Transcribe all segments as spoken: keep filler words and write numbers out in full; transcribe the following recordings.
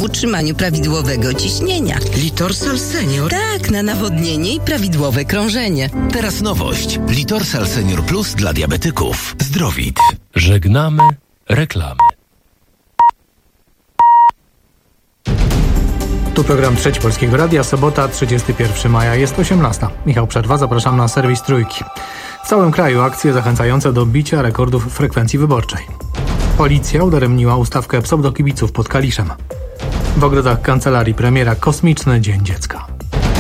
utrzymaniu prawidłowego ciśnienia. Litorsal Senior? Tak, na nawodnienie i prawidłowe krążenie. Teraz nowość. Litorsal Senior Plus dla diabetyków. Zdrowit. Żegnamy reklamy. Tu program Trzeci Polskiego Radia, sobota, trzydziestego pierwszego maja, jest osiemnasta. Michał Przerwa, zapraszam na serwis Trójki. W całym kraju akcje zachęcające do bicia rekordów frekwencji wyborczej. Policja udaremniła ustawkę pseudokibiców pod Kaliszem. W ogrodach kancelarii premiera kosmiczny Dzień Dziecka.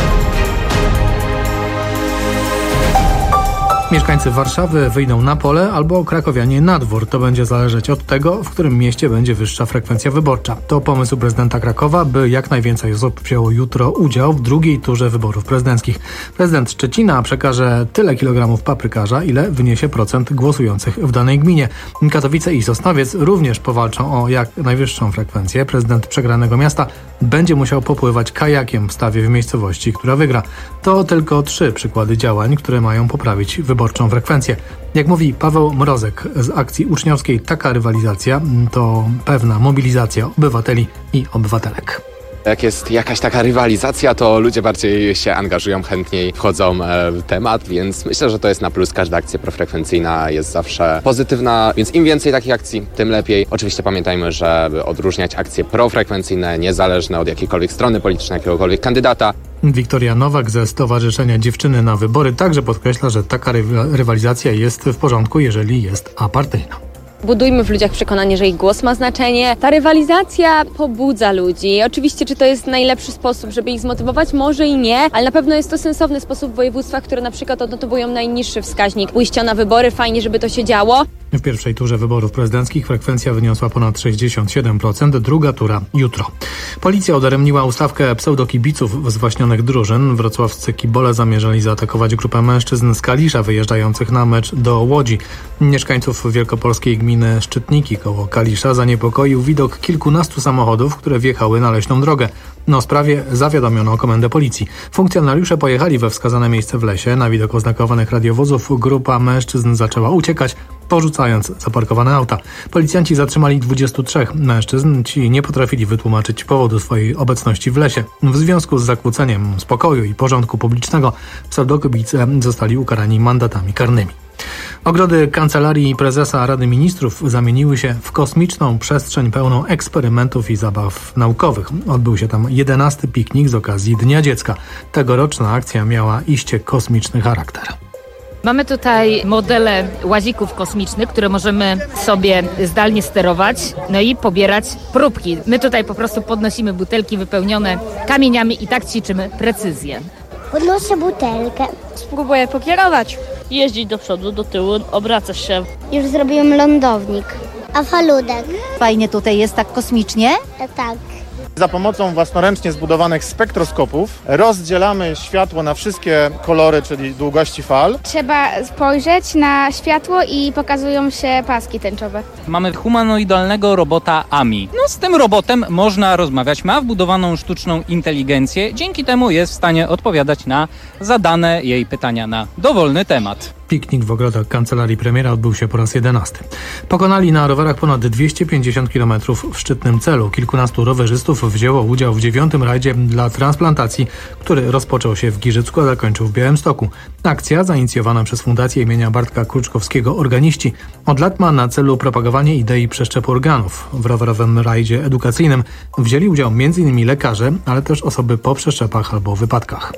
Mieszkańcy Warszawy wyjdą na pole albo krakowianie na dwór. To będzie zależeć od tego, w którym mieście będzie wyższa frekwencja wyborcza. To pomysł prezydenta Krakowa, by jak najwięcej osób wzięło jutro udział w drugiej turze wyborów prezydenckich. Prezydent Szczecina przekaże tyle kilogramów paprykarza, ile wyniesie procent głosujących w danej gminie. Katowice i Sosnowiec również powalczą o jak najwyższą frekwencję. Prezydent przegranego miasta będzie musiał popływać kajakiem w stawie w miejscowości, która wygra. To tylko trzy przykłady działań, które mają poprawić wyborczą frekwencję. Jak mówi Paweł Mrozek z akcji uczniowskiej, taka rywalizacja to pewna mobilizacja obywateli i obywatelek. Jak jest jakaś taka rywalizacja, to ludzie bardziej się angażują, chętniej wchodzą w temat, więc myślę, że to jest na plus. Każda akcja profrekwencyjna jest zawsze pozytywna, więc im więcej takich akcji, tym lepiej. Oczywiście pamiętajmy, żeby odróżniać akcje profrekwencyjne, niezależne od jakiejkolwiek strony politycznej, jakiegokolwiek kandydata. Wiktoria Nowak ze Stowarzyszenia Dziewczyny na Wybory także podkreśla, że taka rywalizacja jest w porządku, jeżeli jest apartyjna. Budujmy w ludziach przekonanie, że ich głos ma znaczenie. Ta rywalizacja pobudza ludzi. Oczywiście, czy to jest najlepszy sposób, żeby ich zmotywować? Może i nie, ale na pewno jest to sensowny sposób w województwach, które na przykład odnotowują najniższy wskaźnik pójścia na wybory. Fajnie, żeby to się działo. W pierwszej turze wyborów prezydenckich frekwencja wyniosła ponad sześćdziesiąt siedem procent, druga tura jutro. Policja udaremniła ustawkę pseudokibiców wzwaśnionych drużyn. Wrocławscy kibole zamierzali zaatakować grupę mężczyzn z Kalisza wyjeżdżających na mecz do Łodzi. Mieszkańców wielkopolskiej gminy Szczytniki koło Kalisza zaniepokoił widok kilkunastu samochodów, które wjechały na leśną drogę. O sprawie zawiadomiono komendę policji. Funkcjonariusze pojechali we wskazane miejsce w lesie. Na widok oznakowanych radiowozów grupa mężczyzn zaczęła uciekać, porzucając zaparkowane auta. Policjanci zatrzymali dwudziestu trzech mężczyzn. Ci nie potrafili wytłumaczyć powodu swojej obecności w lesie. W związku z zakłóceniem spokoju i porządku publicznego pseudokibice zostali ukarani mandatami karnymi. Ogrody Kancelarii Prezesa Rady Ministrów zamieniły się w kosmiczną przestrzeń pełną eksperymentów i zabaw naukowych. Odbył się tam jedenasty piknik z okazji Dnia Dziecka. Tegoroczna akcja miała iście kosmiczny charakter. Mamy tutaj modele łazików kosmicznych, które możemy sobie zdalnie sterować, no i pobierać próbki. My tutaj po prostu podnosimy butelki wypełnione kamieniami i tak ćwiczymy precyzję. Podnoszę butelkę. Spróbuję pokierować. Jeździć do przodu, do tyłu, obracać się. Już zrobiłem lądownik. A faludek. Fajnie tutaj jest, tak kosmicznie? E, tak. Za pomocą własnoręcznie zbudowanych spektroskopów rozdzielamy światło na wszystkie kolory, czyli długości fal. Trzeba spojrzeć na światło i pokazują się paski tęczowe. Mamy humanoidalnego robota Ami. No z tym robotem można rozmawiać. Ma wbudowaną sztuczną inteligencję. Dzięki temu jest w stanie odpowiadać na zadane jej pytania na dowolny temat. Piknik w ogrodach Kancelarii Premiera odbył się po raz jedenasty. Pokonali na rowerach ponad dwieście pięćdziesiąt kilometrów w szczytnym celu. Kilkunastu rowerzystów wzięło udział w dziewiątym rajdzie dla transplantacji, który rozpoczął się w Giżycku, a zakończył w Białymstoku. Akcja, zainicjowana przez Fundację imienia Bartka Kruczkowskiego Organiści, od lat ma na celu propagowanie idei przeszczepu organów. W rowerowym rajdzie edukacyjnym wzięli udział między innymi lekarze, ale też osoby po przeszczepach albo wypadkach.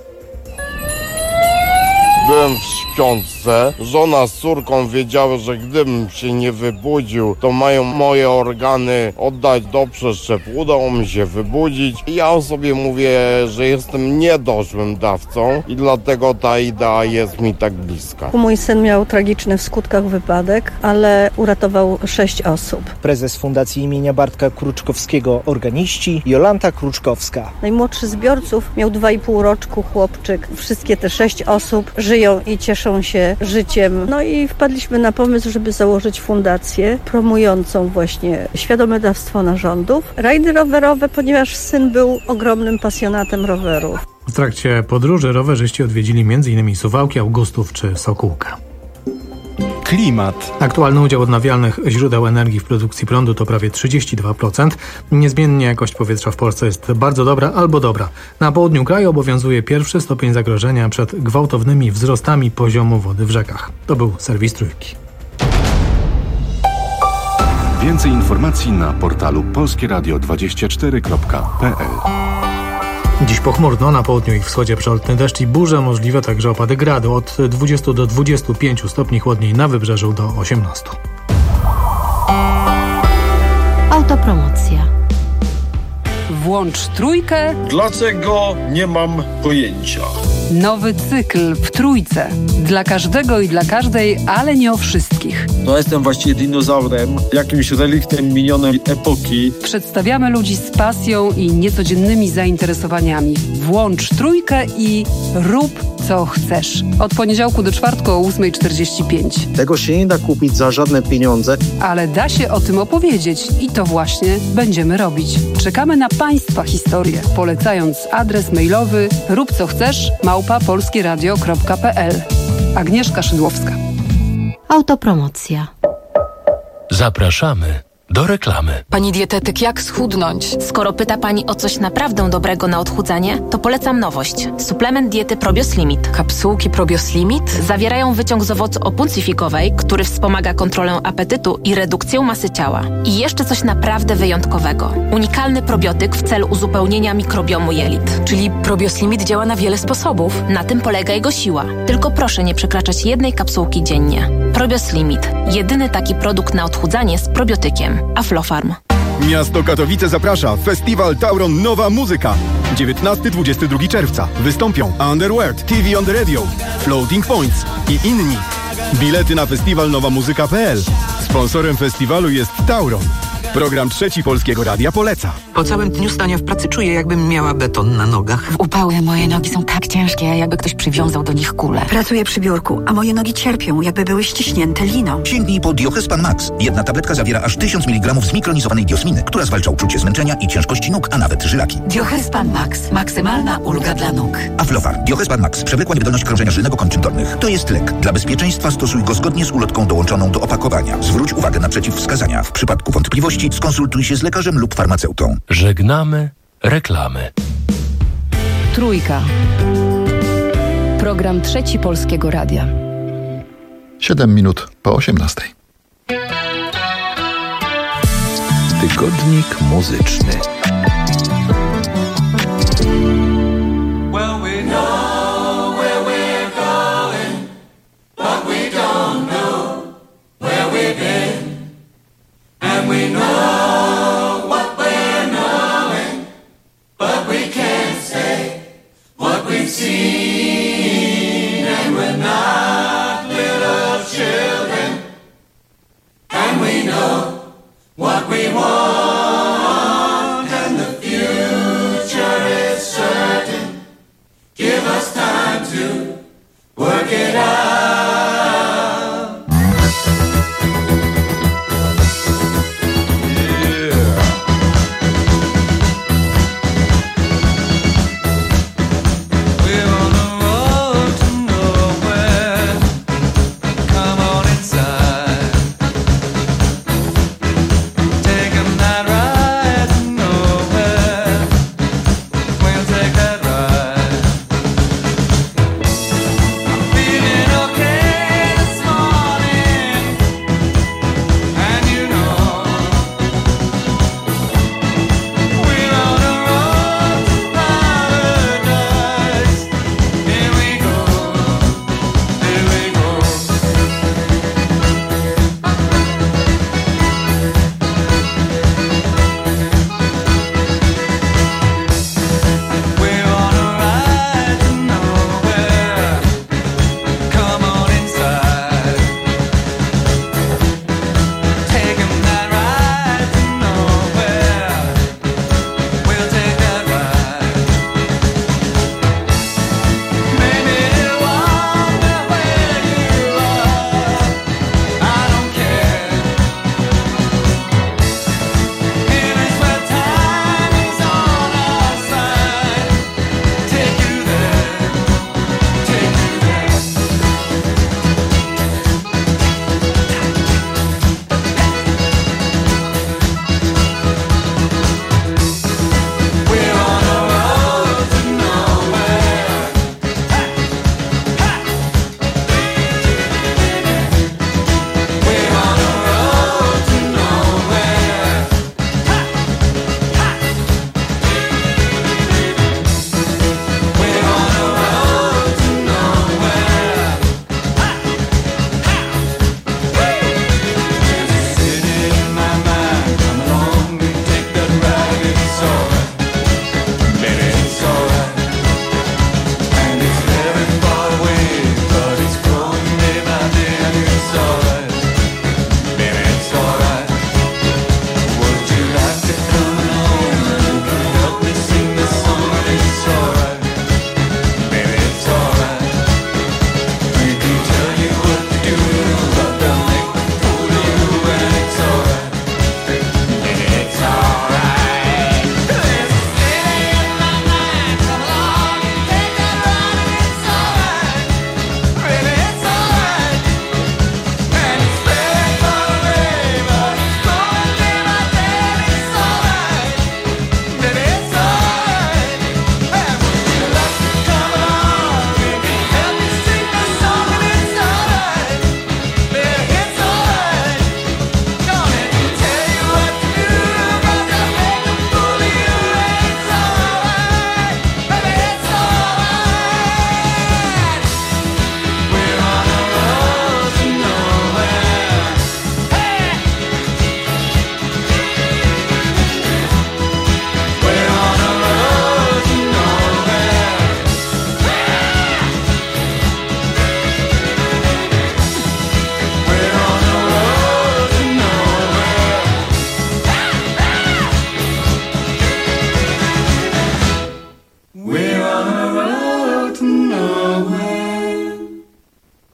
Byłem w śpiączce. Żona z córką wiedziały, że gdybym się nie wybudził, to mają moje organy oddać do przeszczepu. Udało mi się wybudzić. Ja o sobie mówię, że jestem niedoszłym dawcą i dlatego ta idea jest mi tak bliska. Mój syn miał tragiczny w skutkach wypadek, ale uratował sześć osób. Prezes Fundacji imienia Bartka Kruczkowskiego Organiści, Jolanta Kruczkowska. Najmłodszy z zbiorców miał dwa i pół roczku chłopczyk. Wszystkie te sześć osób żyją i cieszą się życiem. No i wpadliśmy na pomysł, żeby założyć fundację promującą właśnie świadome dawstwo narządów. Rajdy rowerowe, ponieważ syn był ogromnym pasjonatem rowerów. W trakcie podróży rowerzyści odwiedzili m.in. Suwałki, Augustów czy Sokółka. Klimat. Aktualny udział odnawialnych źródeł energii w produkcji prądu to prawie trzydzieści dwa procent. Niezmiennie jakość powietrza w Polsce jest bardzo dobra albo dobra. Na południu kraju obowiązuje pierwszy stopień zagrożenia przed gwałtownymi wzrostami poziomu wody w rzekach. To był serwis Trójki. Więcej informacji na portalu polskieradio dwadzieścia cztery kropka p l. Dziś pochmurno, na południu i wschodzie przelotny deszcz i burze, możliwe także opady gradu. Od dwudziestu do dwudziestu pięciu stopni, chłodniej na wybrzeżu do osiemnastu. Autopromocja. Włącz Trójkę. Dlaczego nie mam pojęcia? Nowy cykl w Trójce. Dla każdego i dla każdej, ale nie o wszystkich. No jestem właściwie dinozaurem, jakimś reliktem minionej epoki. Przedstawiamy ludzi z pasją i niecodziennymi zainteresowaniami. Włącz Trójkę i rób co chcesz. Od poniedziałku do czwartku o ósma czterdzieści pięć. Tego się nie da kupić za żadne pieniądze. Ale da się o tym opowiedzieć i to właśnie będziemy robić. Czekamy na Państwa historię, polecając adres mailowy rób co chcesz małpa polskieradio kropka p l. Agnieszka Szydłowska. Autopromocja. Zapraszamy do reklamy. Pani dietetyk, jak schudnąć? Skoro pyta Pani o coś naprawdę dobrego na odchudzanie, to polecam nowość. Suplement diety Probios Limit. Kapsułki Probios Limit? Zawierają wyciąg z owocu opuncyfikowej, który wspomaga kontrolę apetytu i redukcję masy ciała. I jeszcze coś naprawdę wyjątkowego. Unikalny probiotyk w celu uzupełnienia mikrobiomu jelit. Czyli Probios Limit działa na wiele sposobów. Na tym polega jego siła. Tylko proszę nie przekraczać jednej kapsułki dziennie. Probios Limit. Jedyny taki produkt na odchudzanie z probiotykiem. Aflofarm. Miasto Katowice zaprasza. Festiwal Tauron Nowa Muzyka. dziewiętnastego do dwudziestego drugiego czerwca. Wystąpią Underworld, T V on the Radio, Floating Points i inni. Bilety na festiwal nowa muzyka kropka p l. Sponsorem festiwalu jest Tauron. Program Trzeci Polskiego Radia poleca. Po całym dniu stania w pracy czuję, jakbym miała beton na nogach. W upały moje nogi są tak ciężkie, jakby ktoś przywiązał do nich kulę. Pracuję przy biurku, a moje nogi cierpią, jakby były ściśnięte liną. Sięgnij po Diochespan Max. Jedna tabletka zawiera aż tysiąc miligramów zmikronizowanej diosminy, która zwalcza uczucie zmęczenia i ciężkości nóg, a nawet żylaki. Diochespan Max. Maksymalna ulga dla nóg. Aflofarm. Diochespan Max. Przewlekła niewydolność krążenia żylnego kończyn dolnych. To jest lek. Dla bezpieczeństwa stosuj go zgodnie z ulotką dołączoną do opakowania. Zwróć uwagę na przeciwwskazania. W przypadku wątpliwości skonsultuj się z lekarzem lub farmaceutą. Żegnamy reklamy. Trójka. Program Trzeci Polskiego Radia. Siedem minut po osiemnastej. Tygodnik muzyczny. What we want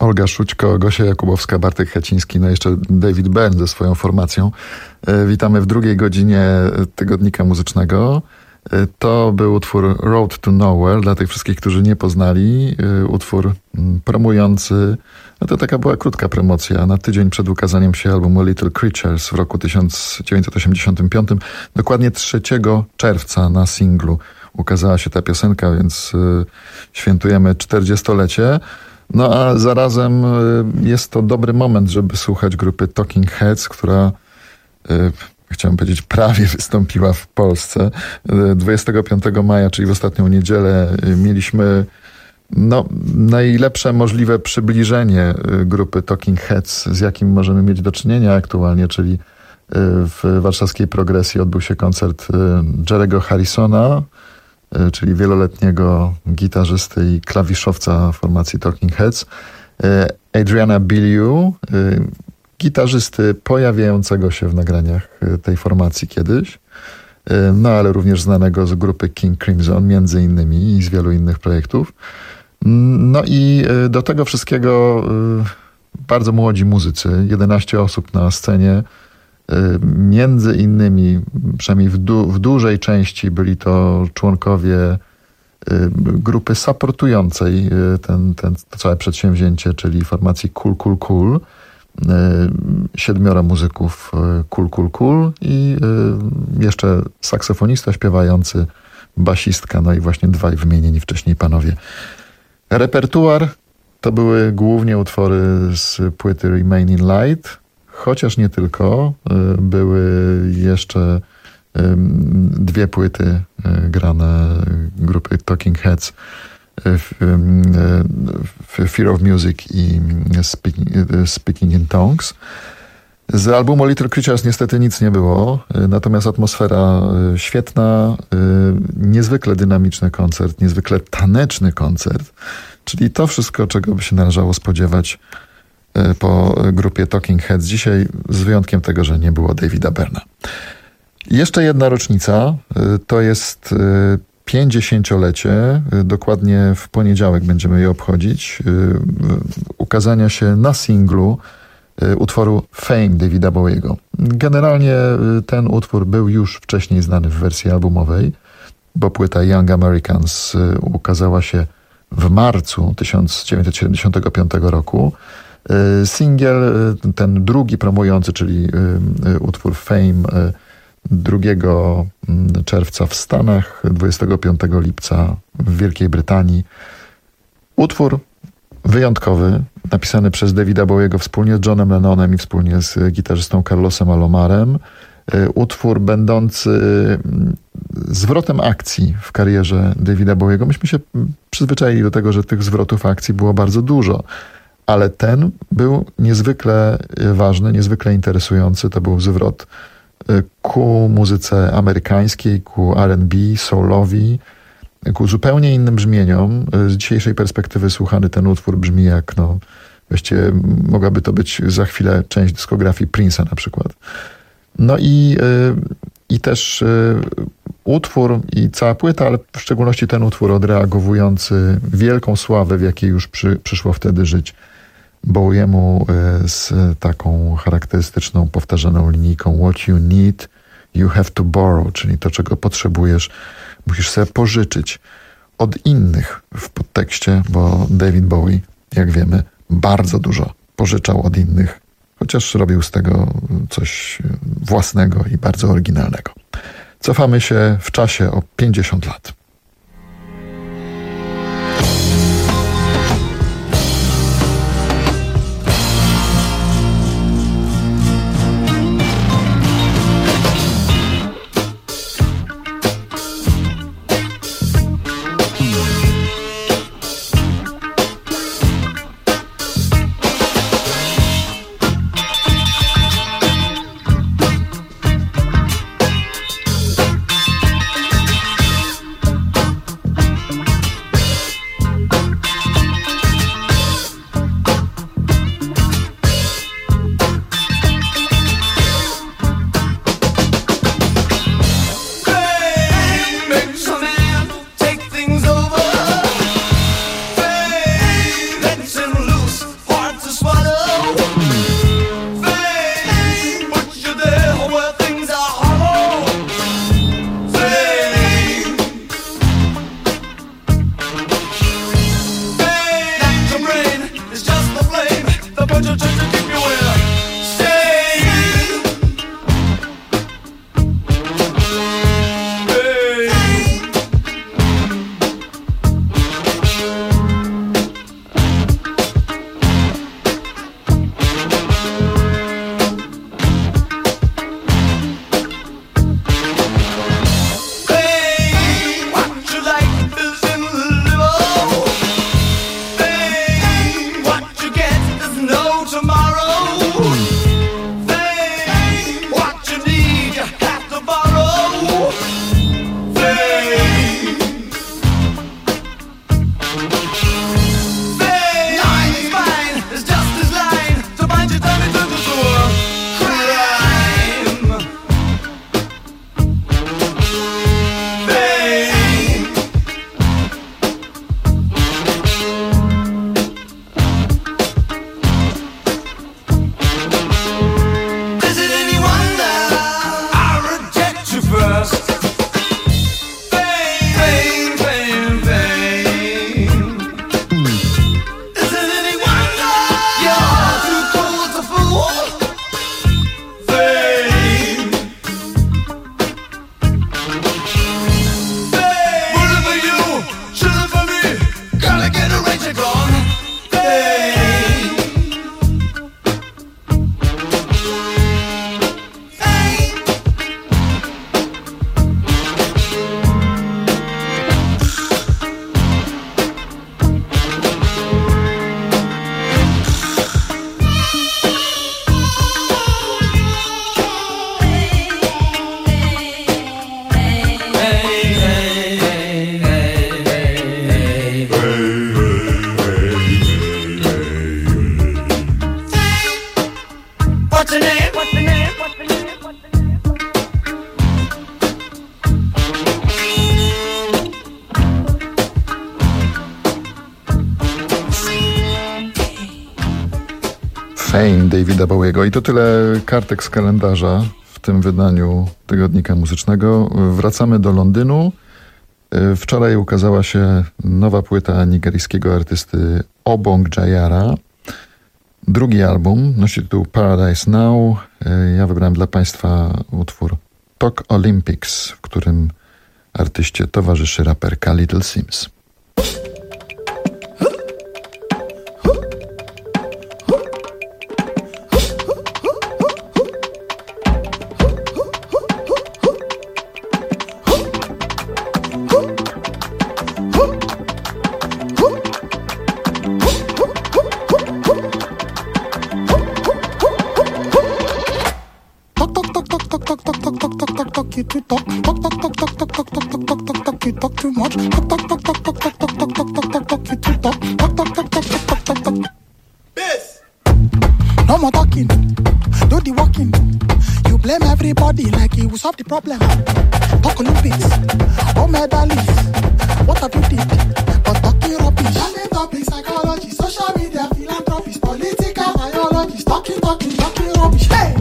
Olga Szućko, Gosia Jakubowska, Bartek Haciński, no jeszcze David Byrne ze swoją formacją. Witamy w drugiej godzinie Tygodnika Muzycznego. To był utwór Road to Nowhere, dla tych wszystkich, którzy nie poznali. Utwór promujący, no to taka była krótka promocja, na tydzień przed ukazaniem się albumu Little Creatures w roku tysiąc dziewięćset osiemdziesiątym piątym. Dokładnie trzeciego czerwca na singlu ukazała się ta piosenka, więc świętujemy czterdziestolecie. No a zarazem jest to dobry moment, żeby słuchać grupy Talking Heads, która, chciałem powiedzieć, prawie wystąpiła w Polsce. dwudziestego piątego maja, czyli w ostatnią niedzielę, mieliśmy no, najlepsze możliwe przybliżenie grupy Talking Heads, z jakim możemy mieć do czynienia aktualnie, czyli w warszawskiej Progresji odbył się koncert Jerry'ego Harrisona, czyli wieloletniego gitarzysty i klawiszowca formacji Talking Heads, Adriana Biliu, gitarzysty pojawiającego się w nagraniach tej formacji kiedyś, no ale również znanego z grupy King Crimson, między innymi, i z wielu innych projektów. No i do tego wszystkiego bardzo młodzi muzycy, jedenaście osób na scenie. Między innymi, przynajmniej w, du- w dużej części byli to członkowie grupy supportującej ten, ten, to całe przedsięwzięcie, czyli formacji Cool Cool Cool. Siedmioro muzyków Cool Cool Cool i jeszcze saksofonista śpiewający, basistka, no i właśnie dwaj wymienieni wcześniej panowie. Repertuar to były głównie utwory z płyty Remain in Light, chociaż nie tylko. Były jeszcze dwie płyty grane grupy Talking Heads, Fear of Music i Speaking, Speaking in Tongues. Z albumu Little Creatures niestety nic nie było, natomiast atmosfera świetna, niezwykle dynamiczny koncert, niezwykle taneczny koncert, czyli to wszystko, czego by się należało spodziewać po grupie Talking Heads dzisiaj, z wyjątkiem tego, że nie było Davida Byrna. Jeszcze jedna rocznica, to jest pięćdziesięciolecie, dokładnie w poniedziałek będziemy je obchodzić, ukazania się na singlu utworu Fame Davida Bowiego. Generalnie ten utwór był już wcześniej znany w wersji albumowej, bo płyta Young Americans ukazała się w marcu tysiąc dziewięćset siedemdziesiątego piątego roku. Singiel, ten drugi promujący, czyli utwór Fame, drugiego czerwca w Stanach, dwudziestego piątego lipca w Wielkiej Brytanii. Utwór wyjątkowy, napisany przez Davida Bowiego wspólnie z Johnem Lennonem i wspólnie z gitarzystą Carlosem Alomarem. Utwór będący zwrotem akcji w karierze Davida Bowiego. Myśmy się przyzwyczaili do tego, że tych zwrotów akcji było bardzo dużo, ale ten był niezwykle ważny, niezwykle interesujący. To był zwrot ku muzyce amerykańskiej, ku R and B, soulowi, ku zupełnie innym brzmieniom. Z dzisiejszej perspektywy słuchany ten utwór brzmi jak, no, właściwie mogłaby to być za chwilę część dyskografii Prince'a na przykład. No i, i też utwór i cała płyta, ale w szczególności ten utwór odreagowujący wielką sławę, w jakiej już przy, przyszło wtedy żyć Bowiemu, z taką charakterystyczną, powtarzaną linijką what you need, you have to borrow, czyli to, czego potrzebujesz, musisz sobie pożyczyć od innych w podtekście, bo David Bowie, jak wiemy, bardzo dużo pożyczał od innych, chociaż robił z tego coś własnego i bardzo oryginalnego. Cofamy się w czasie o pięćdziesiąt lat. Fame Davida Bowiego. I to tyle kartek z kalendarza w tym wydaniu tygodnika muzycznego. Wracamy do Londynu. Wczoraj ukazała się nowa płyta nigeryjskiego artysty Obong Jayara. Drugi album nosi tytuł Paradise Now. Ja wybrałem dla Państwa utwór Talk Olympics, w którym artyście towarzyszy raperka Little Sims. No more talking, do the walking. You blame everybody like it will solve the problem. Talk Olympics, oh medalists, what have you did? But talking rubbish. Talking topic, psychology, social media, philanthropy, political biology, talking, talking, talking rubbish. Hey!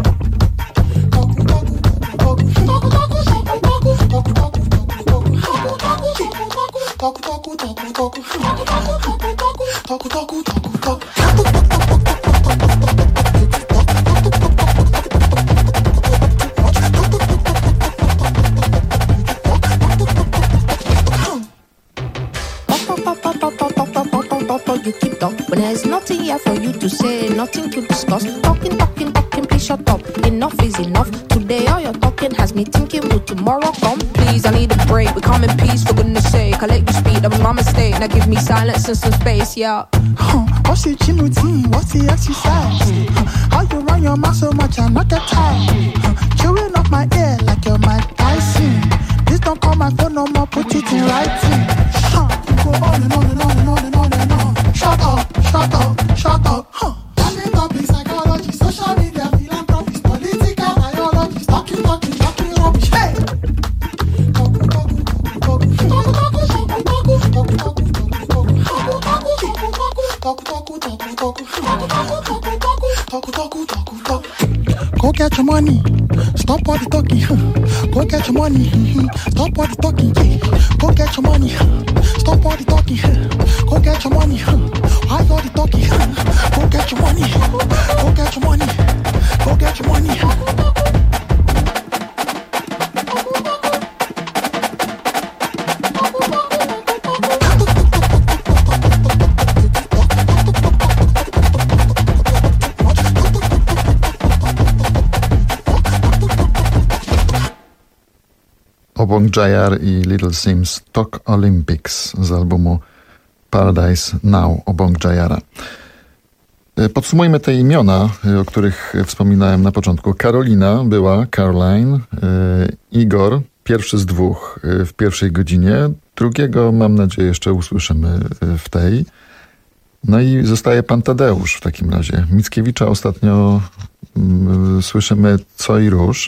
You keep talking when there's nothing here for you to say, nothing to discuss. Talking, talking, talking, please shut up. Enough is enough. Today all your talking has me thinking, will tomorrow come? Please, I need a break. We come in peace, for goodness sake. I let you speak, that was my mistake. Now give me silence and some space, yeah. Huh, what's your gym routine? What's the exercise? Huh, how you run your mouth so much and not get tired? Huh, chewing off my ear like you're Mike Tyson. Please don't call my phone no more, put it in writing. Huh, you go on and on and on and on and on and on. Shut up, shut up, shut up, huh. Talking topic, psychology, social media, philanthropy, political biology, talking, talking, talking rubbish, hey! Go get your money, stop all the talking, huh. Go get your money, mm-hmm. Stop all the talking, yeah. Go get your money, huh. Stop all the talking, huh. Go get your money, huh. Why all the talking, huh. Go get your money, go get your money, go get your money, huh. Obong Jayar i Little Sims Talk Olympics z albumu Paradise Now Obong Jayara. Podsumujmy te imiona, o których wspominałem na początku. Karolina była, Caroline, Igor, pierwszy z dwóch w pierwszej godzinie, drugiego mam nadzieję jeszcze usłyszymy w tej. No i zostaje pan Tadeusz w takim razie. Mickiewicza ostatnio mm, słyszymy co i róż.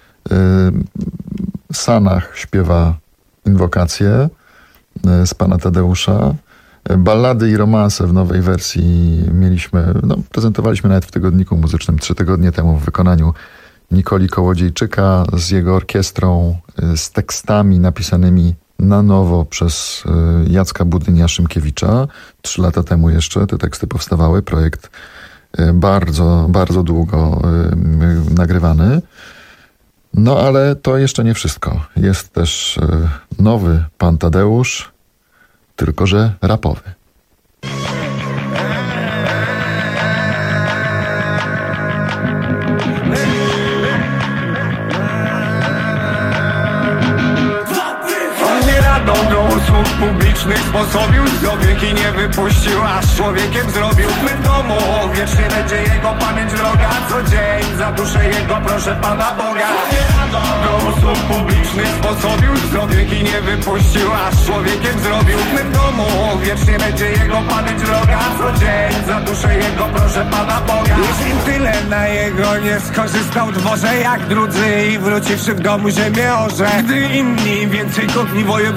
Sanach śpiewa inwokacje z pana Tadeusza. Ballady i romanse w nowej wersji mieliśmy, no, prezentowaliśmy nawet w tygodniku muzycznym trzy tygodnie temu w wykonaniu Nikoli Kołodziejczyka z jego orkiestrą, z tekstami napisanymi na nowo przez Jacka Budynia-Szymkiewicza. Trzy lata temu jeszcze te teksty powstawały. Projekt bardzo, bardzo długo nagrywany. No ale to jeszcze nie wszystko. Jest też nowy pan Tadeusz, tylko że rapowy. Publicznych sposobił zdobyk i nie wypuścił, aż człowiekiem zrobił. W domu wiecznie będzie jego pamięć droga. Co dzień za duszę jego proszę Pana Boga. Do usług publicznych sposobił zdobyk i nie wypuścił, aż człowiekiem zrobił. W domu wiecznie będzie jego pamięć droga. Co dzień za duszę jego proszę Pana Boga. Jeśli tyle na jego nie skorzystał dworze jak drudzy i wróciwszy w domu ziemię orze. Gdy inni więcej kopni wojewody względem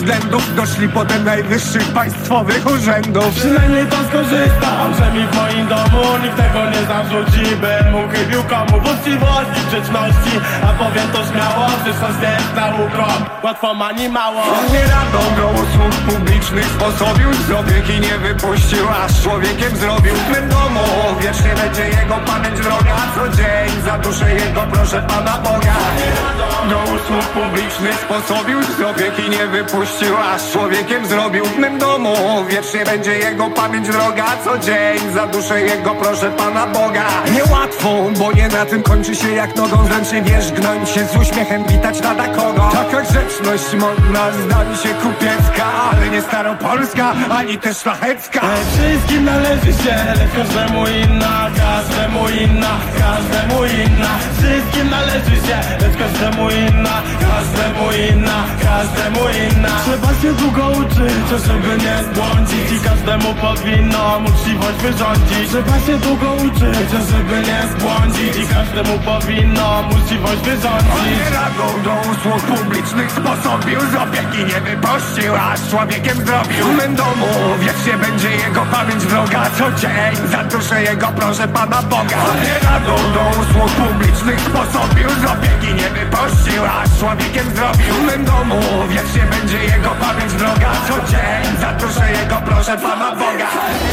względów doszli potem najwyższych państwowych urzędów. Przynajmniej to skorzystam, że mi w moim domu nikt tego nie zarzuci. Bym mu chybił komu w uczciwości, grzeczności. A powiem to śmiało, przyszłość jest nauką. Łatwo mani mało. On nie radą do usług publicznych sposobił, z opieki nie wypuścił, aż człowiekiem zrobił. W mym domu wiecznie będzie jego pamięć droga. Co dzień za duszę jego proszę Pana Boga. Do usług publicznych sposobił, z opieki nie wypuścił, aż człowiekiem zrobił. W mym domu wiecznie będzie jego pamięć droga. Co dzień za duszę jego proszę Pana Boga. Niełatwo, bo nie na tym kończy się jak nogą zręcznie wiesz, gnąć się z uśmiechem, witać lada kogo. Taka grzeczność modna zda mi się kupiecka, ale nie staropolska, ani też szlachecka. Ej, wszystkim należy się, lecz każdemu inna, każdemu inna, każdemu inna. Wszystkim należy się, lecz każdemu inna, każdemu inna, każdemu inna. Trzeba się długo uczyć, żeby nie zbłądzić, i każdemu powinno uczciwość wyrządzić. Trzeba się długo uczyć, żeby nie zbłądzić, i każdemu powinno uczciwość wyrządzić. On nie radą do usług publicznych sposobił, z opieki nie wypuścił, aż człowiekiem zrobił. W mym domu wiecznie będzie jego pamięć droga. Co dzień za duszę jego proszę Pana Boga. On nie radą do usług publicznych sposobił, z opieki nie wypuścił, aż człowiekiem zrobił. W mym domu wiecznie będzie jego pamięć droga. Co dzień za duszę jego proszę Pana Boga.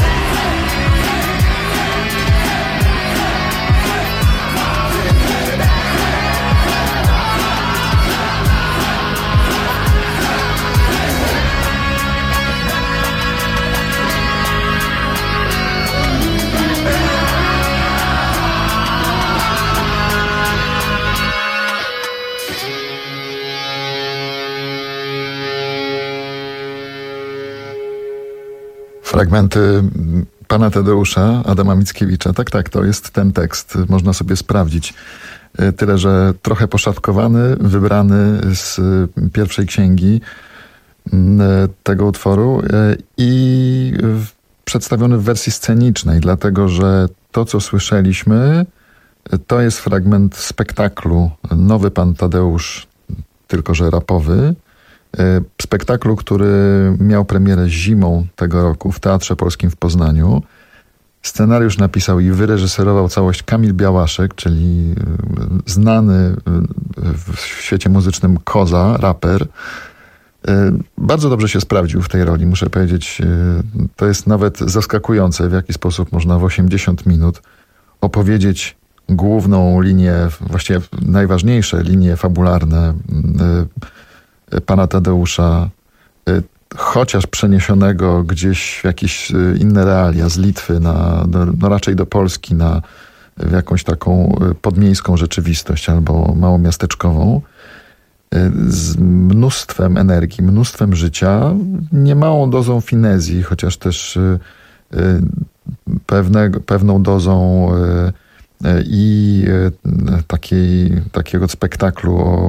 Fragmenty pana Tadeusza, Adama Mickiewicza. Tak, tak, to jest ten tekst. Można sobie sprawdzić. Tyle, że trochę poszatkowany, wybrany z pierwszej księgi tego utworu i przedstawiony w wersji scenicznej, dlatego że to, co słyszeliśmy, to jest fragment spektaklu Nowy Pan Tadeusz, tylko że rapowy. Spektaklu, który miał premierę zimą tego roku w Teatrze Polskim w Poznaniu. Scenariusz napisał i wyreżyserował całość Kamil Białaszek, czyli znany w świecie muzycznym koza, raper. Bardzo dobrze się sprawdził w tej roli, muszę powiedzieć. To jest nawet zaskakujące, w jaki sposób można w osiemdziesiąt minut opowiedzieć główną linię, właściwie najważniejsze linie fabularne pana Tadeusza, chociaż przeniesionego gdzieś w jakieś inne realia, z Litwy na, no raczej do Polski, na w jakąś taką podmiejską rzeczywistość albo małomiasteczkową, z mnóstwem energii, mnóstwem życia, niemałą dozą finezji, chociaż też pewnego, pewną dozą i takiej, takiego spektaklu o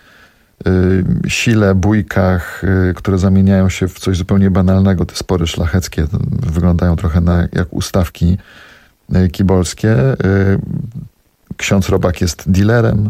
sile, bójkach, które zamieniają się w coś zupełnie banalnego. Te spory szlacheckie wyglądają trochę na, jak ustawki kibolskie. Ksiądz Robak jest dealerem.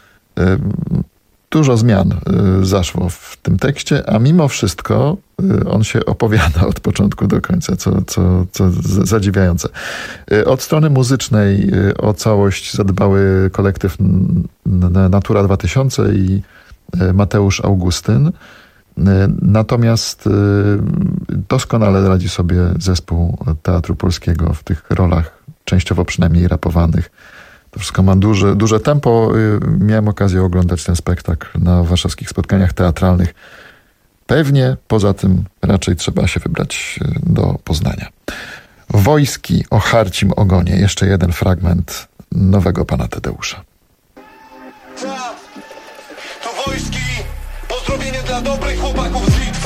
Dużo zmian zaszło w tym tekście, a mimo wszystko on się opowiada od początku do końca, co, co, co zadziwiające. Od strony muzycznej o całość zadbały kolektyw Natura dwa tysiące i Mateusz Augustyn. Natomiast doskonale radzi sobie zespół Teatru Polskiego w tych rolach, częściowo przynajmniej rapowanych. To wszystko ma duże, duże tempo. Miałem okazję oglądać ten spektakl na warszawskich spotkaniach teatralnych. Pewnie poza tym raczej trzeba się wybrać do Poznania. Wojski o harcim ogonie. Jeszcze jeden fragment nowego pana Tadeusza. To Wojski, pozdrowienie dla dobrych chłopaków z Litwy.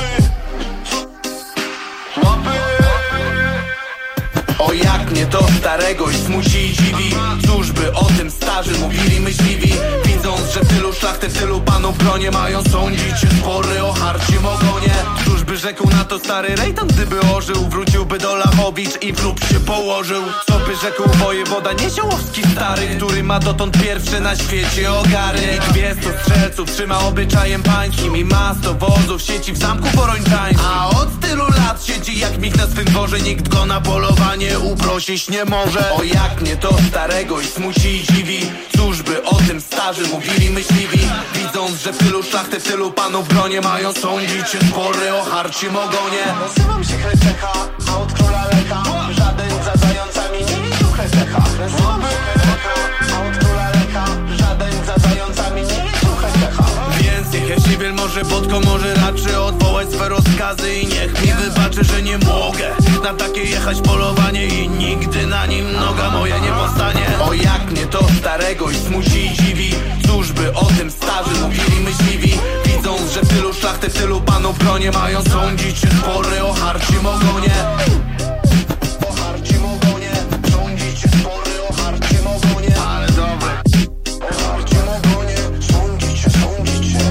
O jak mnie to starego i smuci i dziwi. Cóż by o tym starzy mówili myśliwi, widząc, że tylu szlachty, tylu panów gronie mają sądzić spory o harcim ogonie. Cóż by rzekł na to stary Rejtan, gdyby ożył, wróciłby do Lachowicz i w lub się położył. Co by rzekł wojewoda Niesiołowski stary, który ma dotąd pierwszy na świecie ogary. Gwiezdów strzelców trzyma obyczajem pańskim i ma sto wozów sieci w zamku porończańskim. A od tylu lat siedzi jak mig na swym dworze, nikt go na polowanie uprosić nie może. O jak mnie to starego i smuci i dziwi, cóż by o tym starzy mówili myśliwi, widząc, że w tylu szlachty, w tylu panów bronie mają sądzić się spory o harcim ogonie. Nazywam się Chrystecha, a od króla Lecha żaden za zającami nie jest tu Chrystecha. Nazywam się Chrystecha, a od króla Lecha żaden za zającami nie jest tu Chrystecha. Więc niech Jaśniwiel może pod komory raczy odwołać swe rozkazy i niech mi wybaczy, że nie mogę na takie jechać polowanie i nigdy na nim noga moja nie powstanie. O jak mnie to starego i smuci i dziwi, cóż by o tym starzy mówili myśliwi, widząc, że w tylu szlachty, w tylu panów bronie mają sądzić się spory o harcim ogonie. O harcim ogonie, sądzić się spory o harcim ogonie. Ale dobre. O harcim ogonie, sądzić się, sądzić się.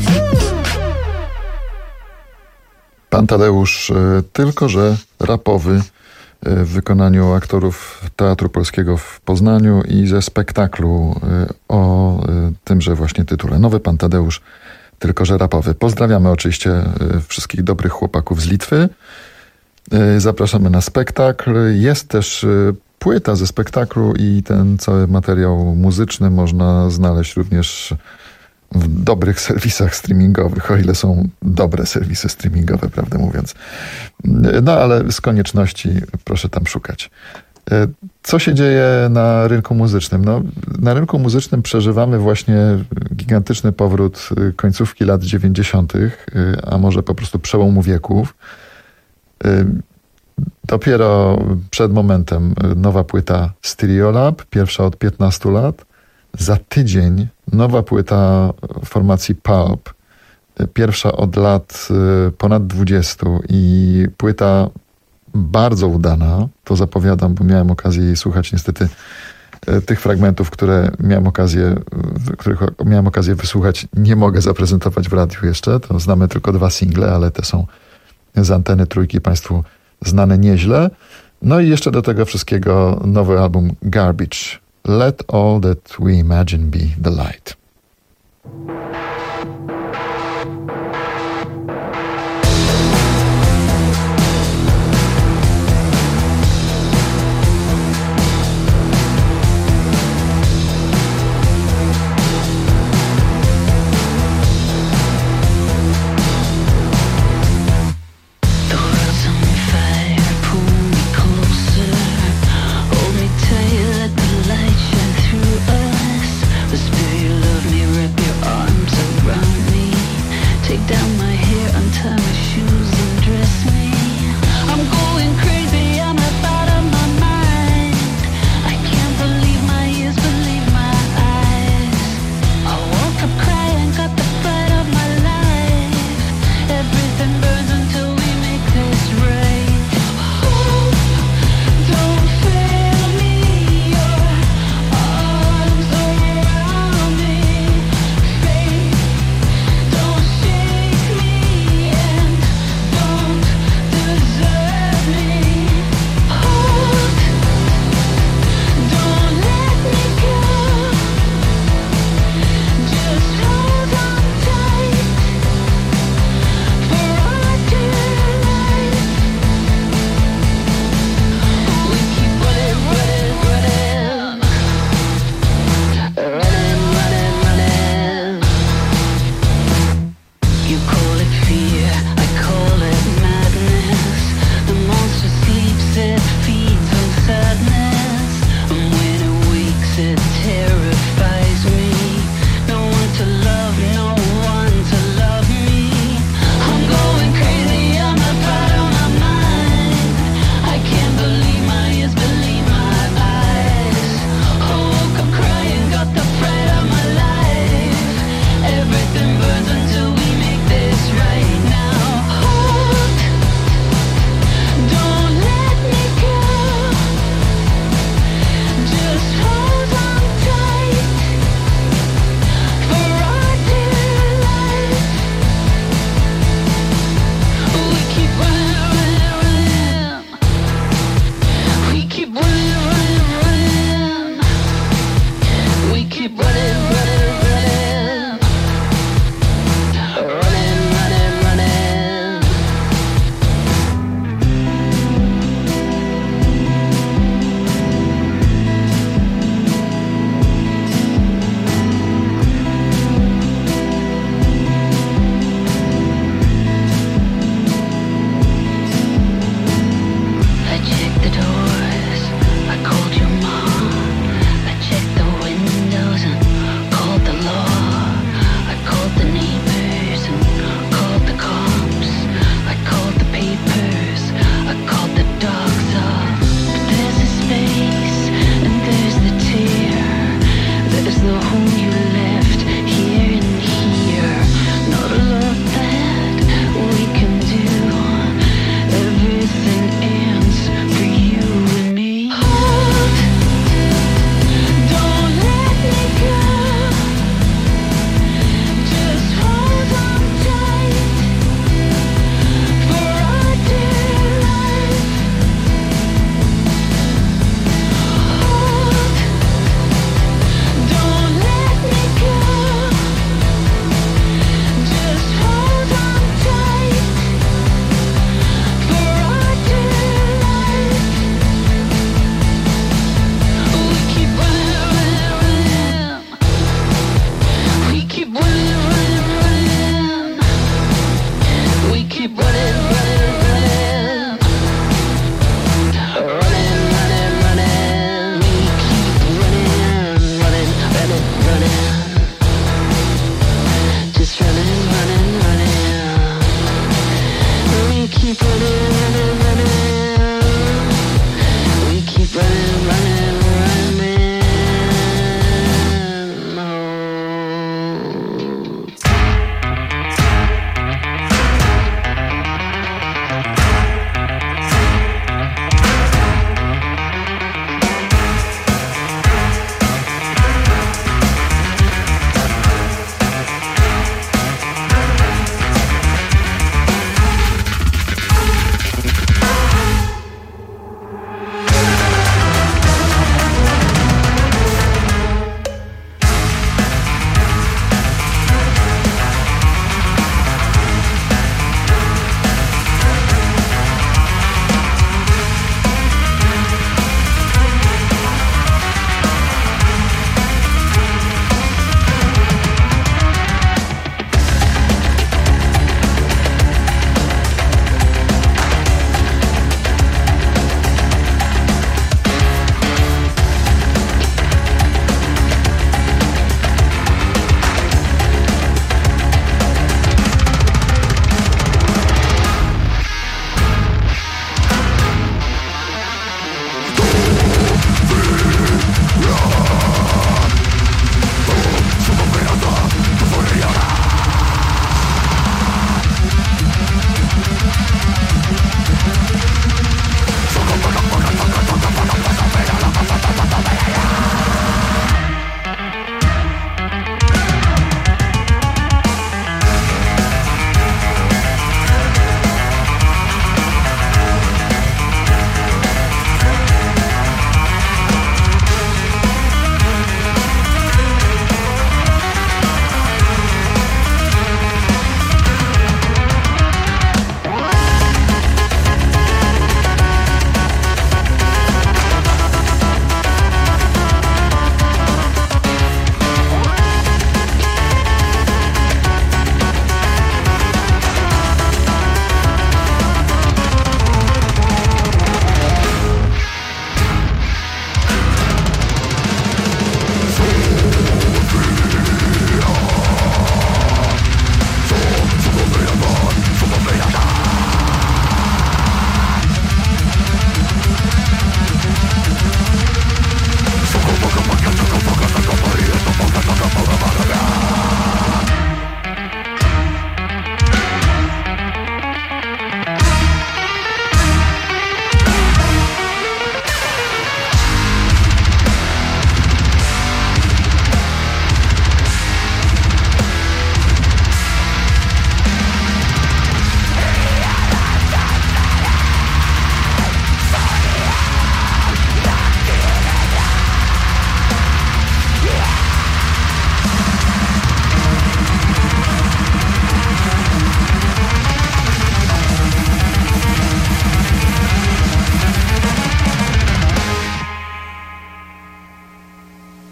Pan Tadeusz, tylko że rapowy, w wykonaniu aktorów Teatru Polskiego w Poznaniu i ze spektaklu o tymże właśnie tytule. Nowy Pan Tadeusz, tylko że rapowy. Pozdrawiamy oczywiście wszystkich dobrych chłopaków z Litwy. Zapraszamy na spektakl. Jest też płyta ze spektaklu i ten cały materiał muzyczny można znaleźć również w dobrych serwisach streamingowych, o ile są dobre serwisy streamingowe, prawdę mówiąc. No ale z konieczności proszę tam szukać. Co się dzieje na rynku muzycznym? No, na rynku muzycznym przeżywamy właśnie gigantyczny powrót końcówki lat dziewięćdziesiątych, a może po prostu przełomu wieków. Dopiero przed momentem nowa płyta Stereolab, pierwsza od piętnastu lat. Za tydzień nowa płyta formacji Pulp, pierwsza od lat ponad dwudziestu i płyta bardzo udana, to zapowiadam, bo miałem okazję jej słuchać niestety tych fragmentów, które miałem okazję, których miałem okazję wysłuchać, nie mogę zaprezentować w radiu jeszcze, to znamy tylko dwa single, ale te są z anteny Trójki Państwu znane nieźle. No i jeszcze do tego wszystkiego nowy album Garbage. Let all that we imagine be the light. Whisper you love me, wrap your arms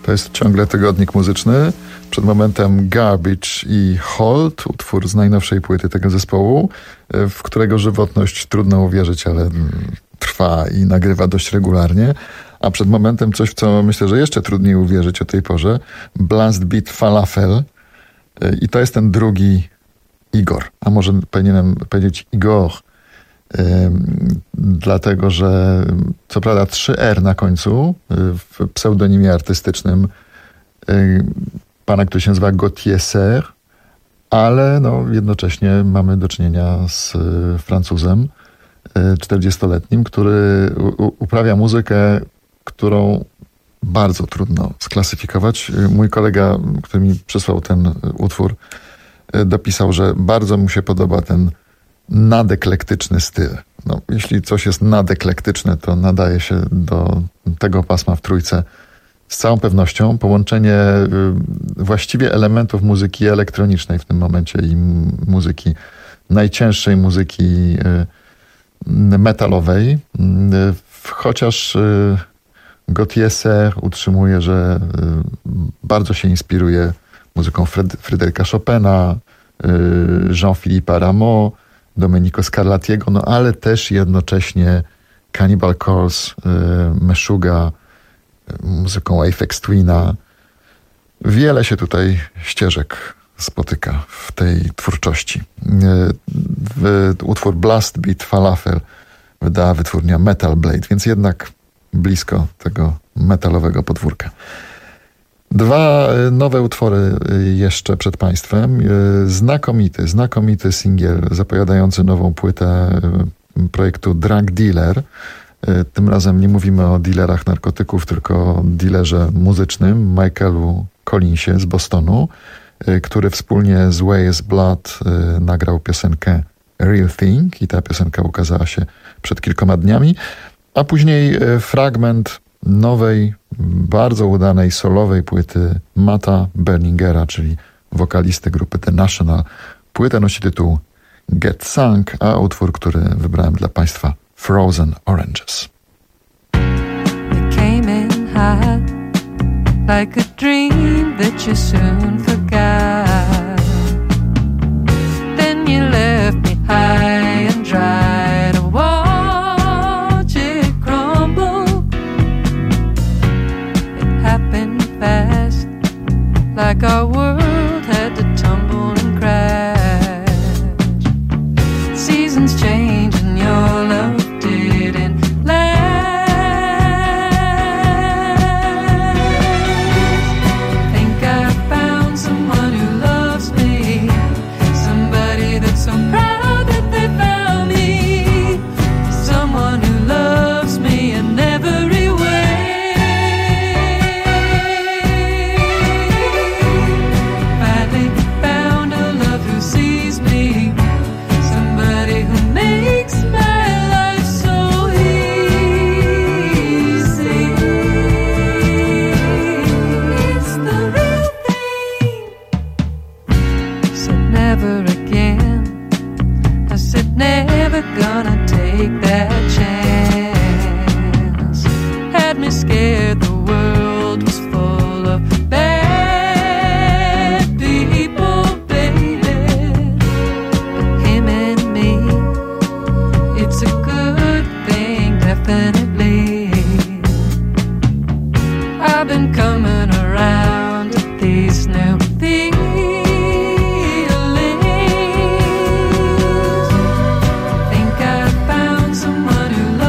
To jest ciągle tygodnik muzyczny. Przed momentem Garbage i Hold, utwór z najnowszej płyty tego zespołu, w którego żywotność trudno uwierzyć, ale trwa i nagrywa dość regularnie. A przed momentem coś, w co myślę, że jeszcze trudniej uwierzyć o tej porze, Blast Beat Falafel. I to jest ten drugi Igor, a może powinienem powiedzieć Igor, dlatego że co prawda trzy R na końcu w pseudonimie artystycznym pana, który się nazywa Gauthier Serre, ale no, jednocześnie mamy do czynienia z Francuzem czterdziestoletnim, który uprawia muzykę, którą bardzo trudno sklasyfikować. Mój kolega, który mi przysłał ten utwór, dopisał, że bardzo mu się podoba ten nadeklektyczny styl. No, jeśli coś jest nadeklektyczne, to nadaje się do tego pasma w trójce z całą pewnością. Połączenie właściwie elementów muzyki elektronicznej w tym momencie i muzyki, najcięższej muzyki metalowej, chociaż Gauthier Serre utrzymuje, że bardzo się inspiruje muzyką Fred- Fryderyka Chopina, Jean-Philippe Rameau, Domenico Scarlattiego, no ale też jednocześnie Cannibal Corpse, Meshuggah, muzyką Aphex Twina. Wiele się tutaj ścieżek spotyka w tej twórczości. Utwór Blast Beat Falafel wydała wytwórnia Metal Blade, więc jednak blisko tego metalowego podwórka. Dwa nowe utwory jeszcze przed Państwem. Znakomity, znakomity singiel zapowiadający nową płytę projektu Drug Dealer. Tym razem nie mówimy o dealerach narkotyków, tylko o dealerze muzycznym Michaelu Collinsie z Bostonu, który wspólnie z Weyes Blood nagrał piosenkę Real Thing i ta piosenka ukazała się przed kilkoma dniami, a później fragment nowej, bardzo udanej solowej płyty Matta Berningera, czyli wokalisty grupy The National. Płyta nosi tytuł Get Sunk, a utwór, który wybrałem dla Państwa, Frozen Oranges. You came in hot, like a dream that you soon forgot. Then you left me high and dry to watch it crumble. It happened fast, like our world had to tumble and crash. Seasons change and your love didn't last. Think I found someone who loves me, somebody that's so proud that they found me, someone who loves me in every way. Finally found a love who sees me, somebody who makes my life so easy. It's the real thing. Said never again. I said never gonna take that chance. Had me scared the world was full of bad people, baby. Him and me, it's a good thing, definitely. I've been coming around to these new feelings. Think I found someone who loves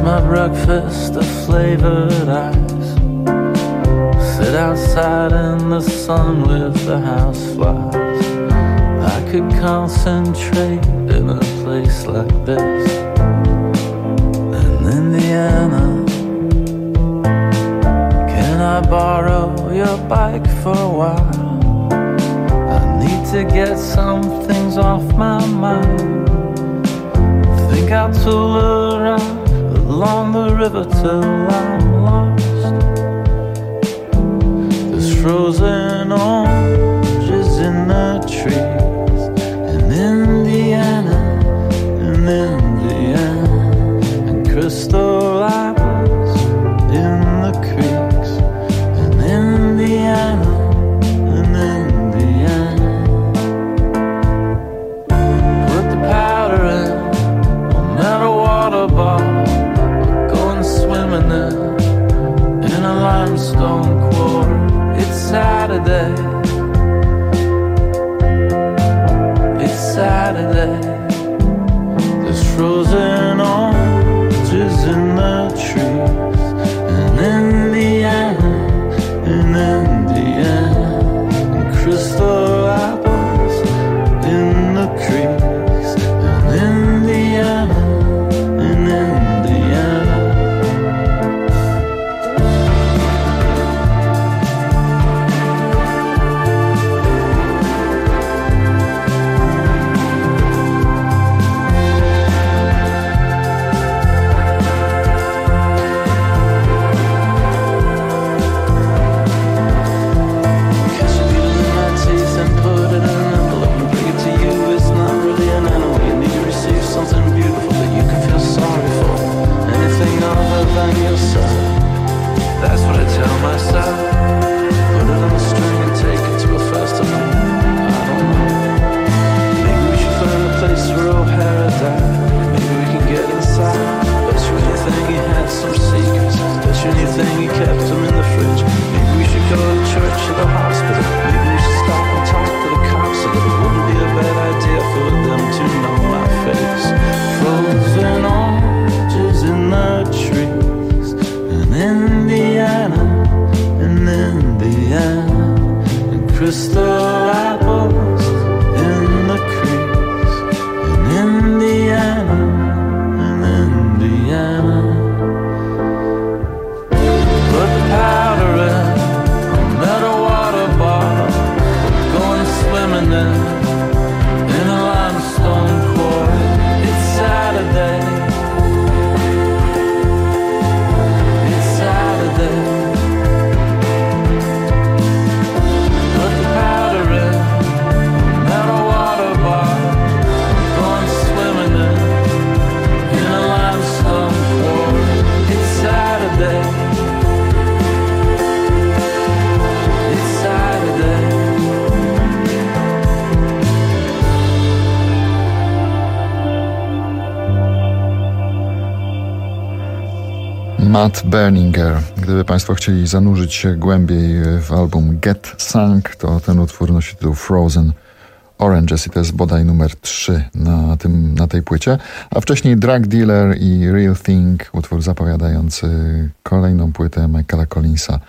my breakfast of flavored ice. Sit outside in the sun with the houseflies. I could concentrate in a place like this. In Indiana, can I borrow your bike for a while? I need to get some things off my mind. Think I'll tool around along the river till I'm lost. There's frozen oranges in the trees in Indiana, in Indiana, and crystal apples in the creeks in Indiana, in Indiana. Put the powder in a metal water bottle, going swimming there in a limestone quarry. It's Saturday, it's Saturday. There's frozen oranges in the trees in Indiana, in Indiana, and crystal apples in the creeks in Indiana, in Indiana. That's what I tell myself. Put it on a string and take it to a festival. I don't know. Maybe we should find a place where O'Hara died. Maybe we can get inside. Bet you anything he had some secrets. Bet you anything he kept them in the fridge. Maybe we should go to church or the hospital. Maybe we should stop and talk to the cops. So that it wouldn't be a bad idea for them to know my face. Frozen oranges in the tree in Indiana, in Indiana, and crystal apples in the creeks in Indiana, in Indiana. Put the powder in a metal water bottle, going swimming in in a limestone quarry. It's Saturday, Matt Berninger. Gdyby Państwo chcieli zanurzyć się głębiej w album Get Sunk, to ten utwór nosi tytuł Frozen Oranges i to jest bodaj numer trzy na, tym, na tej płycie. A wcześniej Drug Dealer i Real Thing, utwór zapowiadający kolejną płytę Michaela Collinsa.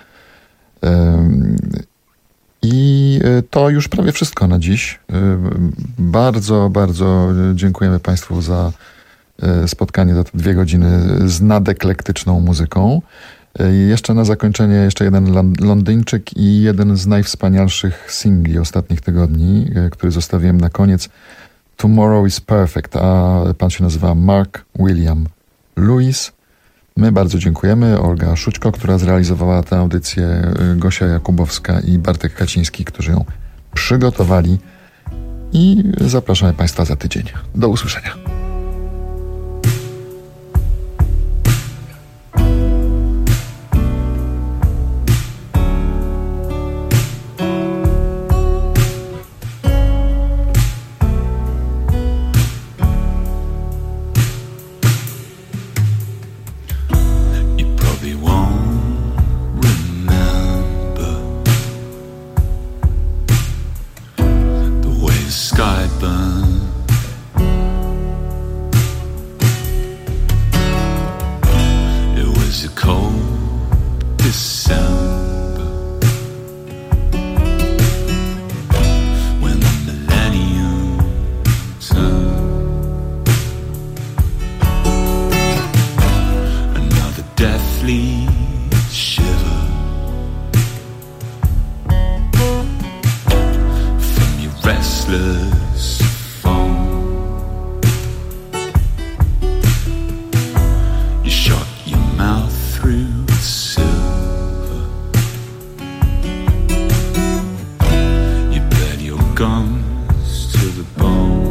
I to już prawie wszystko na dziś. Bardzo, bardzo dziękujemy Państwu za spotkanie, za te dwie godziny z nadeklektyczną muzyką. Jeszcze na zakończenie jeszcze jeden Londyńczyk i jeden z najwspanialszych singli ostatnich tygodni, który zostawiłem na koniec. Tomorrow is Perfect, a pan się nazywa Mark William Lewis. My bardzo dziękujemy. Olga Szućko, która zrealizowała tę audycję, Gosia Jakubowska i Bartek Kaciński, którzy ją przygotowali i zapraszamy Państwa za tydzień. Do usłyszenia. Sky burn deathly shiver from your restless foam. You shot your mouth through with silver. You bled your gums to the bone.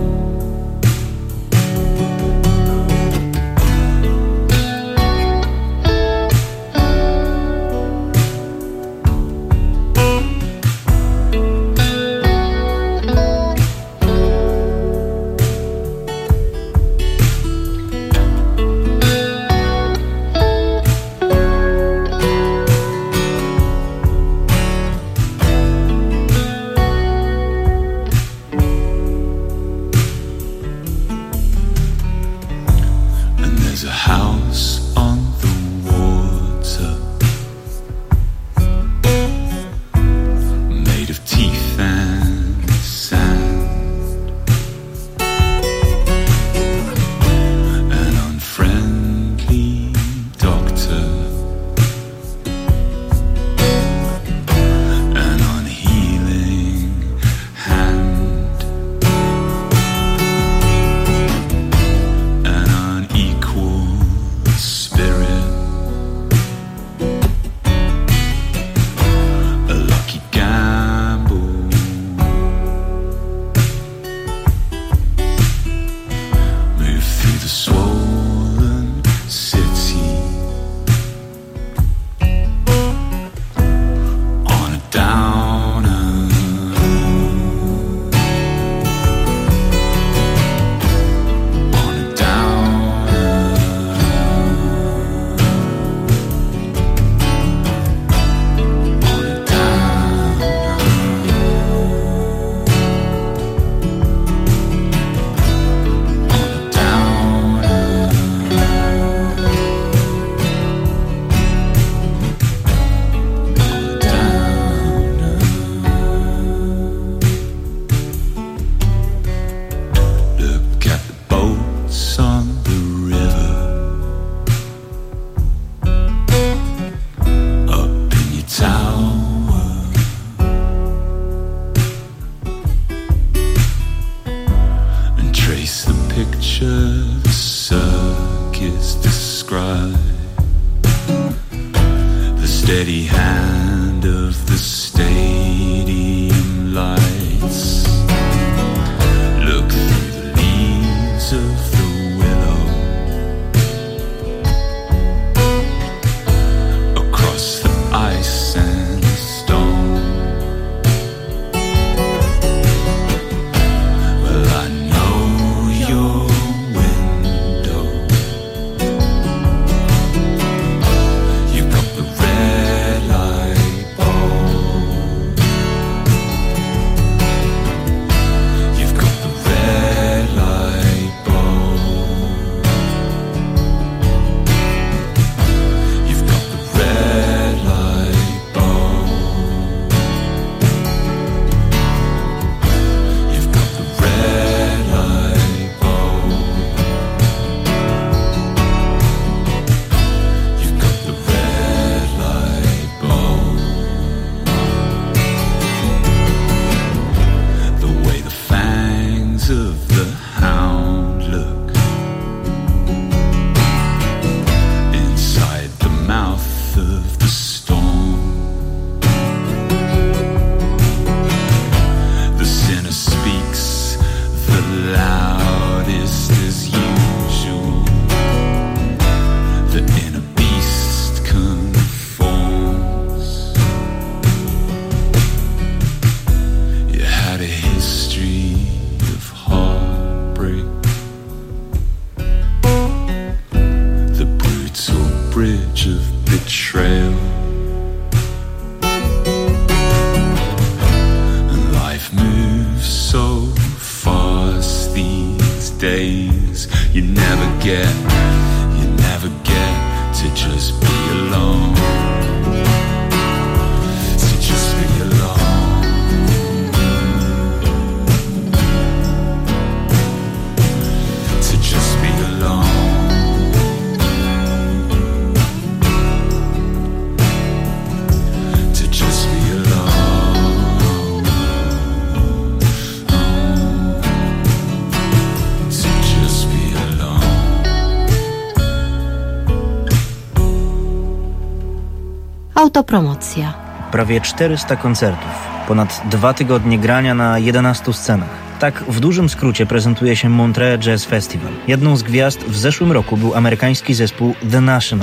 Autopromocja. Prawie czterysta koncertów, ponad dwa tygodnie grania na jedenastu scenach. Tak w dużym skrócie prezentuje się Montreux Jazz Festival. Jedną z gwiazd w zeszłym roku był amerykański zespół The National.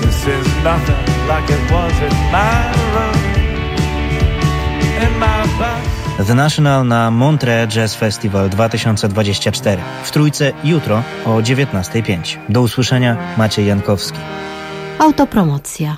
The National na Montreux Jazz Festival dwa tysiące dwudziesty czwarty. W Trójce jutro o dziewiętnasta pięć. Do usłyszenia, Maciej Jankowski. Autopromocja.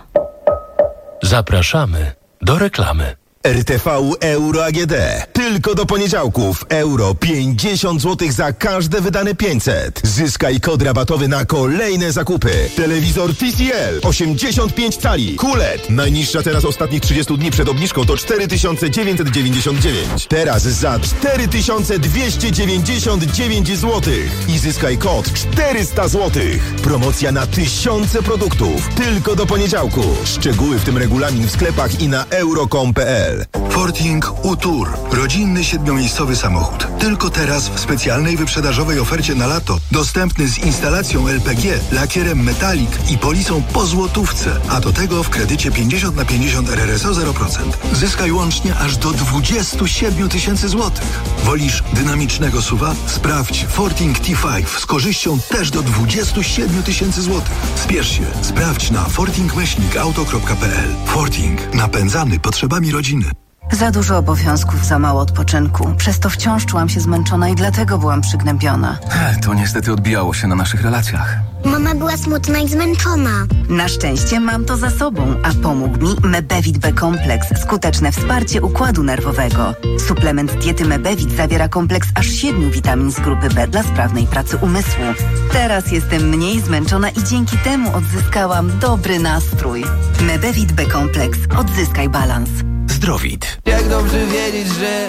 Zapraszamy do reklamy. R T V Euro A G D. Tylko do poniedziałków. Euro pięćdziesiąt złotych za każde wydane pięćset. Zyskaj kod rabatowy na kolejne zakupy. Telewizor T C L osiemdziesiąt pięć cali. Q L E D. Najniższa teraz ostatnich trzydziestu dni przed obniżką to cztery tysiące dziewięćset dziewięćdziesiąt dziewięć. Teraz za cztery tysiące dwieście dziewięćdziesiąt dziewięć złotych. I zyskaj kod czterysta złotych. Promocja na tysiące produktów. Tylko do poniedziałku. Szczegóły, w tym regulamin w sklepach i na euro kropka com kropka p l. Forting U-Tour. Rodzinny siedmiomiejscowy samochód. Tylko teraz w specjalnej wyprzedażowej ofercie na lato. Dostępny z instalacją L P G, lakierem metalik i polisą po złotówce. A do tego w kredycie pięćdziesiąt na pięćdziesiąt R R S O zero procent. Zyskaj łącznie aż do dwadzieścia siedem tysięcy złotych. Wolisz dynamicznego suwa? Sprawdź Forting T pięć z korzyścią też do dwadzieścia siedem tysięcy złotych. Spiesz się. Sprawdź na forting myślnik auto kropka p l. Forting. Napędzany potrzebami rodziny. Za dużo obowiązków, za mało odpoczynku. Przez to wciąż czułam się zmęczona i dlatego byłam przygnębiona. To niestety odbijało się na naszych relacjach. Mama była smutna i zmęczona. Na szczęście mam to za sobą, a pomógł mi Mebevit B Kompleks. Skuteczne wsparcie układu nerwowego. Suplement diety Mebevit zawiera kompleks aż siedmiu witamin z grupy B dla sprawnej pracy umysłu. Teraz jestem mniej zmęczona i dzięki temu odzyskałam dobry nastrój. Mebevit B Kompleks. Odzyskaj balans. Zdrowit. Jak dobrze wiedzieć, że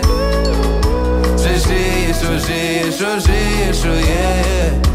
że żyjesz, o żyjesz, o żyjesz, o je.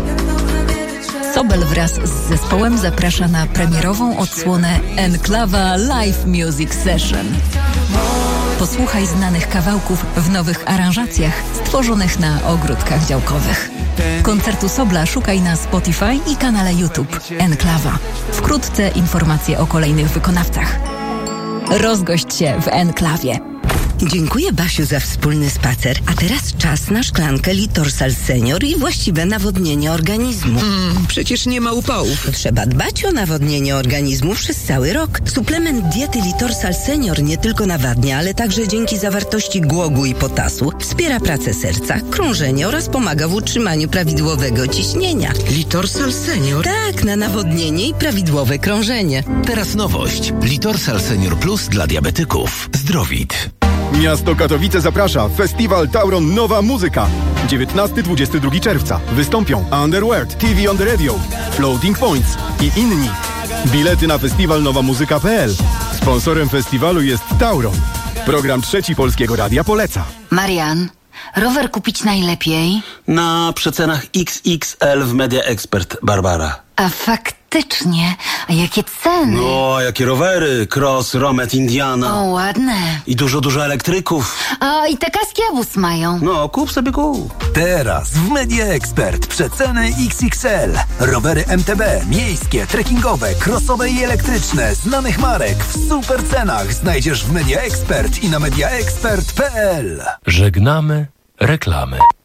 Sobel wraz z zespołem zaprasza na premierową odsłonę Enklawa Live Music Session. Posłuchaj znanych kawałków w nowych aranżacjach stworzonych na ogródkach działkowych. Koncertu Sobla szukaj na Spotify i kanale YouTube Enklawa. Wkrótce informacje o kolejnych wykonawcach. Rozgość się w Enklawie. Dziękuję, Basiu, za wspólny spacer. A teraz czas na szklankę Litorsal Senior i właściwe nawodnienie organizmu. Mm, przecież nie ma upałów. Trzeba dbać o nawodnienie organizmu przez cały rok. Suplement diety Litorsal Senior nie tylko nawadnia, ale także dzięki zawartości głogu i potasu wspiera pracę serca, krążenie oraz pomaga w utrzymaniu prawidłowego ciśnienia. Litorsal Senior? Tak, na nawodnienie i prawidłowe krążenie. Teraz nowość. Litorsal Senior Plus dla diabetyków. Zdrowit. Miasto Katowice zaprasza. Festiwal Tauron Nowa Muzyka. dziewiętnastego do dwudziestego drugiego czerwca. Wystąpią Underworld, T V on the Radio, Floating Points i inni. Bilety na festiwal nowa muzyka kropka p l. Sponsorem festiwalu jest Tauron. Program Trzeci Polskiego Radia poleca. Marian, rower kupić najlepiej? Na przecenach X X L w Media Expert, Barbara. A faktycznie, a jakie ceny? No, jakie rowery, Cross, Romet, Indiana. O, ładne. I dużo, dużo elektryków. A i te kaski Abus mają. No, kup sobie kup. Teraz w Media Expert przeceny X X L. Rowery M T B, miejskie, trekkingowe, crossowe i elektryczne, znanych marek w super cenach znajdziesz w Media Expert i na media expert kropka p l. Żegnamy reklamy.